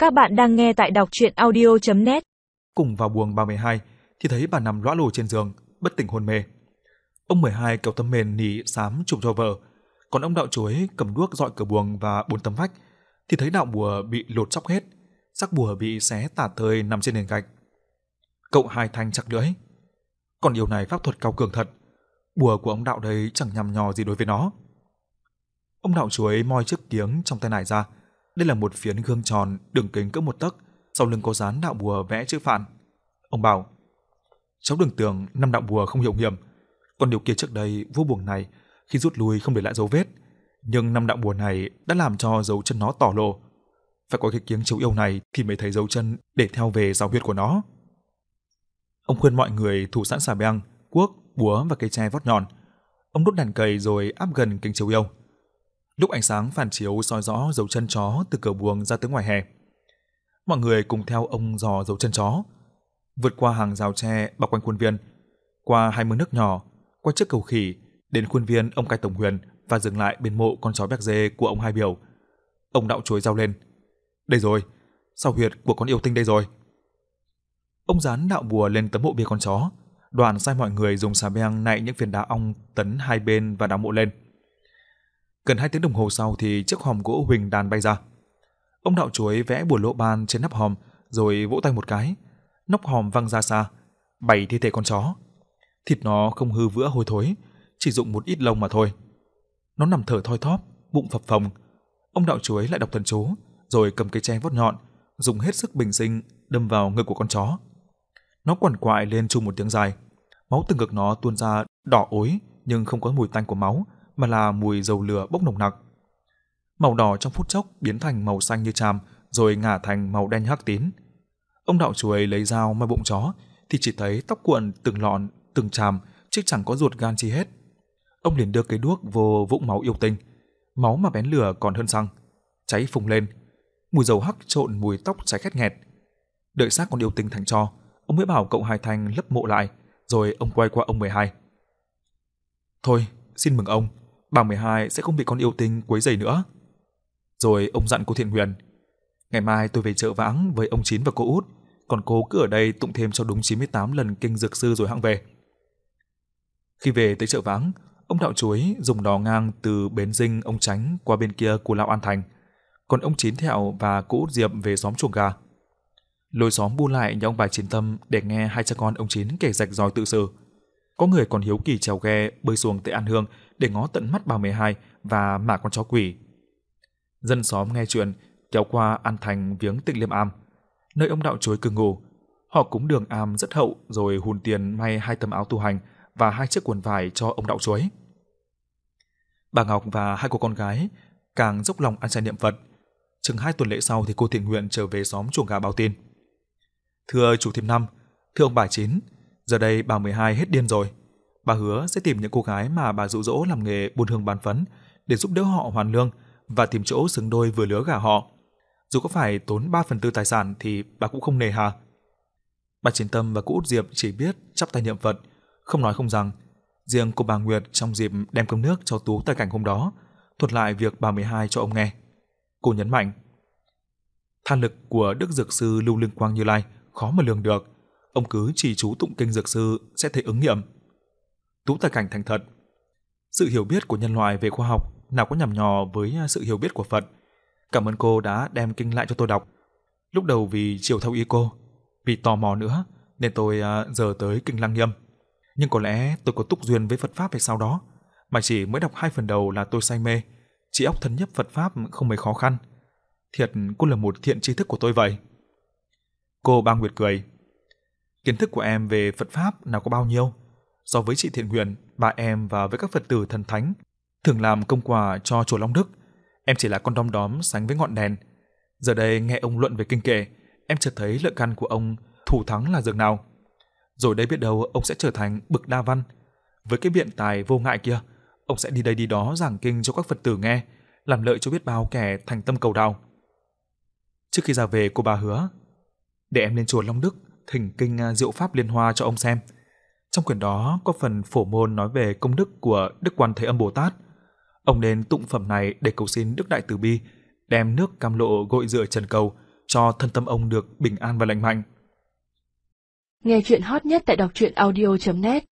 Các bạn đang nghe tại đọc truyện audio.net. Cùng vào buồng bà 12 thì thấy bà nằm lõa lồ trên giường, bất tỉnh hôn mê. Ông 12 kéo tấm mền nỉ xám trùm cho vợ, còn ông đạo chuối cầm đuốc dọi cửa buồng và 4 tấm vách thì thấy đạo bùa bị lột chóc hết, xác bùa bị xé tả tơi nằm trên nền gạch. Cậu Hai Thanh chặt lưỡi. Còn điều này pháp thuật cao cường thật, bùa của ông đạo đấy chẳng nhằm nhò gì đối với nó. Ông đạo chuối moi chiếc kiếng trong tay nải ra. Đây là một phiến gương tròn, đường kính cỡ 1 tấc, sau lưng có dán đạo bùa vẽ chữ Phạn. Ông bảo: cháu đừng tưởng 5 đạo bùa không hiệu nghiệm, còn điều kia trước đây vua buồng này khi rút lui không để lại dấu vết, nhưng 5 đạo bùa này đã làm cho dấu chân nó tỏ lộ. Phải có cái kiếng chiếu yêu này thì mới thấy dấu chân để theo về giáo huyết của nó. Ông khuyên mọi người thủ sẵn xà beng, cuốc, búa và cây tre vót nhọn. Ông đốt đèn cầy rồi áp gần kính chiếu yêu. Lúc ánh sáng phản chiếu soi rõ dấu chân chó từ cửa buồng ra tới ngoài hè. Mọi người cùng theo ông dò dấu chân chó, vượt qua hàng rào tre bao quanh khuôn viên, qua 2 mương nước nhỏ, qua chiếc cầu khỉ, đến khuôn viên ông Cai Tổng Huyền và dừng lại bên mộ con chó béc dê của ông Hai Biểu. Ông đạo chuối rao lên: đây rồi, sao huyệt của con yêu tinh đây rồi. Ông dán đạo bùa lên tấm mộ bia con chó, đoàn sai mọi người dùng xà beng nạy những viên đá ong tấn hai bên và đào mộ lên. Gần 2 tiếng đồng hồ sau thì chiếc hòm gỗ huỳnh đàn bay ra. Ông đạo chuối vẽ bùa lỗ ban trên nắp hòm rồi vỗ tay một cái, nóc hòm văng ra xa, 7 thi thể con chó. Thịt nó không hư vữa hôi thối, chỉ dụng một ít lông mà thôi. Nó nằm thở thoi thóp, bụng phập phồng. Ông đạo chuối lại đọc thần chú, rồi cầm cây tre vót nhọn, dùng hết sức bình sinh đâm vào ngực của con chó. Nó quằn quại lên chung một tiếng dài. Máu từ ngực nó tuôn ra đỏ ối, nhưng không có mùi tanh của máu, mà là mùi dầu lửa bốc nồng nặc. Màu đỏ trong phút chốc biến thành màu xanh như tràm, rồi ngả thành màu đen hắc tín. Ông đạo chuối lấy dao moi bụng chó thì chỉ thấy tóc cuộn từng lọn, từng tràm, chứ chẳng có ruột gan chi hết. Ông liền đưa cây đuốc vô vũng máu yêu tinh, máu mà bén lửa còn hơn xăng, cháy phùng lên, mùi dầu hắc trộn mùi tóc cháy khét nghẹt. Đợi xác con yêu tinh thành tro, ông mới bảo cậu Hai Thanh lấp mộ lại, rồi ông quay qua ông 12. Thôi, xin mừng ông, bà 12 sẽ không bị con yêu tinh quấy rầy nữa. Rồi ông dặn cô Thiện Huyền: ngày mai tôi về chợ Vãng với ông Chín và cô Út, còn cô cứ ở đây tụng thêm cho đúng 98 lần kinh dược sư rồi hẵng về. Khi về tới chợ Vãng, ông đạo chuối dùng đò ngang từ bến Dinh ông Chánh qua bên kia của lão An Thành, còn ông Chín Thẹo và cô Út Diệp về xóm Chuồng Gà. Lối xóm bu lại nhà ông bà Chín Tâm để nghe hai cha con ông Chín kể rạch ròi tự sự. Có người còn hiếu kỳ trèo ghe bơi xuồng tới An Hương để ngó tận mắt bà 12 và mả con chó quỷ. Dân xóm nghe chuyện kéo qua An Thành viếng Tịnh Liêm Am, nơi ông đạo chuối cư ngụ. Họ cúng đường am rất hậu rồi hùn tiền may 2 tấm áo tu hành và 2 chiếc quần vải cho ông đạo chuối. Bà Ngọc và 2 cô con gái càng dốc lòng ăn chay niệm Phật. Chừng 2 tuần lễ sau thì cô Thiện Nguyện trở về xóm Chuồng Gà báo tin: thưa chủ thím Năm, thưa ông bà Chín, giờ đây bà 12 hết điên rồi. Bà hứa sẽ tìm những cô gái mà bà dụ dỗ làm nghề buôn hương bán phấn để giúp đỡ họ hoàn lương và tìm chỗ xứng đôi vừa lứa gả họ. Dù có phải tốn 3/4 tài sản thì bà cũng không nề hà. Bà Chiến Tâm và cô Út Diệp chỉ biết chắp tay niệm Phật, không nói không rằng. Riêng cô bà Nguyệt trong dịp đem cơm nước cho Tú tại cảnh hôm đó, thuật lại việc bà 12 cho ông nghe. Cô nhấn mạnh: than lực của Đức Dược Sư Lưu Lương Quang Như Lai khó mà lường được, ông cứ chỉ chú tụng kinh Dược Sư sẽ thấy ứng nghiệm. Tú tại cảnh thành thật: sự hiểu biết của nhân loại về khoa học nào có nhằm nhò với sự hiểu biết của Phật. Cảm ơn cô đã đem kinh lại cho tôi đọc. Lúc đầu vì chiều theo ý cô, vì tò mò nữa nên tôi giờ tới kinh Lăng Nghiêm. Nhưng có lẽ tôi có túc duyên với Phật pháp hay sao đó, mà chỉ mới đọc 2 phần đầu là tôi say mê, trí óc thấm nhấp Phật pháp không mấy khó khăn. Thiệt cô là một thiện tri thức của tôi vậy. Cô Ba Nguyệt cười: kiến thức của em về Phật pháp nào có bao nhiêu, so với chị Thiện Huyền, bà em và với các Phật tử thần thánh thường làm công quả cho chùa Long Đức, em chỉ là con đom đóm sánh với ngọn đèn. Giờ đây nghe ông luận về kinh kệ, em chợt thấy lợi căn của ông thủ thắng là dường nào. Rồi đây biết đâu ông sẽ trở thành bậc đa văn. Với cái biện tài vô ngại kia, ông sẽ đi đây đi đó giảng kinh cho các Phật tử nghe, làm lợi cho biết bao kẻ thành tâm cầu đạo. Trước khi ra về, cô bà hứa: để em lên chùa Long Đức thỉnh kinh Diệu Pháp Liên Hoa cho ông xem. Trong quyển đó có phần phổ môn nói về công đức của Đức Quan Thế Âm Bồ Tát. Ông nên tụng phẩm này để cầu xin Đức Đại Từ Bi đem nước cam lộ gội rửa trần cầu, cho thân tâm ông được bình an và lành mạnh. Nghe chuyện hot nhất tại đọc truyện audio.net